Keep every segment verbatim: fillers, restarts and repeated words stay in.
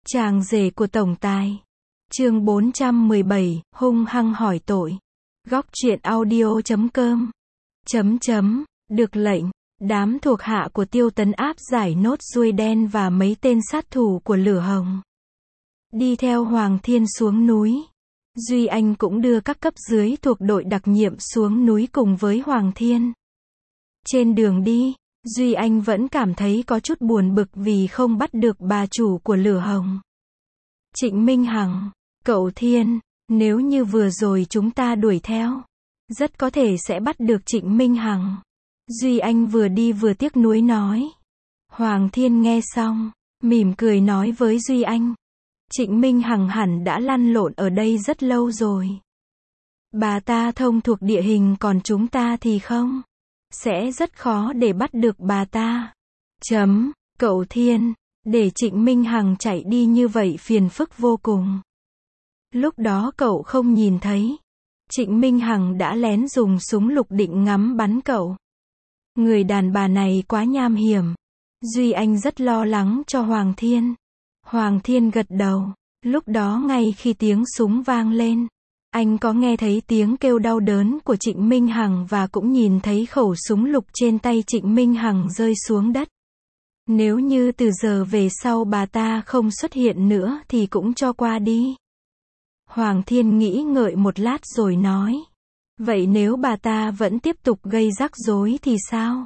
Chàng rể của tổng tài. Chương bốn trăm mười bảy, hung hăng hỏi tội. Góc truyện audio chấm com. Chấm chấm, được lệnh, đám thuộc hạ của Tiêu Tấn áp giải nốt ruồi đen và mấy tên sát thủ của Lửa Hồng. Đi theo Hoàng Thiên xuống núi. Duy Anh cũng đưa các cấp dưới thuộc đội đặc nhiệm xuống núi cùng với Hoàng Thiên. Trên đường đi, Duy Anh vẫn cảm thấy có chút buồn bực vì không bắt được bà chủ của Lửa Hồng. Trịnh Minh Hằng, cậu Thiên, nếu như vừa rồi chúng ta đuổi theo, rất có thể sẽ bắt được Trịnh Minh Hằng. Duy Anh vừa đi vừa tiếc nuối nói. Hoàng Thiên nghe xong, mỉm cười nói với Duy Anh. Trịnh Minh Hằng hẳn đã lăn lộn ở đây rất lâu rồi. Bà ta thông thuộc địa hình còn chúng ta thì không. Sẽ rất khó để bắt được bà ta. Chấm, cậu Thiên, để Trịnh Minh Hằng chạy đi như vậy phiền phức vô cùng. Lúc đó cậu không nhìn thấy. Trịnh Minh Hằng đã lén dùng súng lục định ngắm bắn cậu. Người đàn bà này quá nham hiểm. Duy Anh rất lo lắng cho Hoàng Thiên. Hoàng Thiên gật đầu. Lúc đó ngay khi tiếng súng vang lên, anh có nghe thấy tiếng kêu đau đớn của Trịnh Minh Hằng và cũng nhìn thấy khẩu súng lục trên tay Trịnh Minh Hằng rơi xuống đất. Nếu như từ giờ về sau bà ta không xuất hiện nữa thì cũng cho qua đi. Hoàng Thiên nghĩ ngợi một lát rồi nói. Vậy nếu bà ta vẫn tiếp tục gây rắc rối thì sao?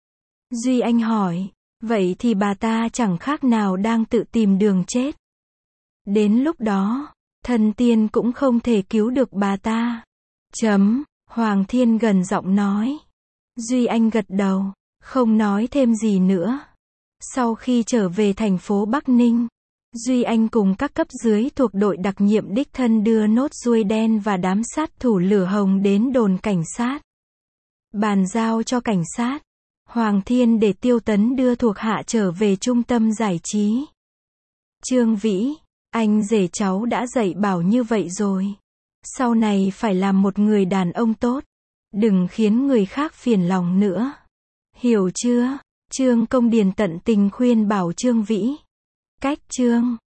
Duy Anh hỏi. Vậy thì bà ta chẳng khác nào đang tự tìm đường chết. Đến lúc đó, thần tiên cũng không thể cứu được bà ta. Chấm, Hoàng Thiên gần giọng nói. Duy Anh gật đầu, không nói thêm gì nữa. Sau khi trở về thành phố Bắc Ninh, Duy Anh cùng các cấp dưới thuộc đội đặc nhiệm đích thân đưa nốt ruồi đen và đám sát thủ Lửa Hồng đến đồn cảnh sát. Bàn giao cho cảnh sát. Hoàng Thiên để Tiêu Tấn đưa thuộc hạ trở về trung tâm giải trí. Trương Vĩ, anh rể cháu đã dạy bảo như vậy rồi. Sau này phải làm một người đàn ông tốt. Đừng khiến người khác phiền lòng nữa. Hiểu chưa? Trương Công Điền tận tình khuyên bảo Trương Vĩ. Cách Trương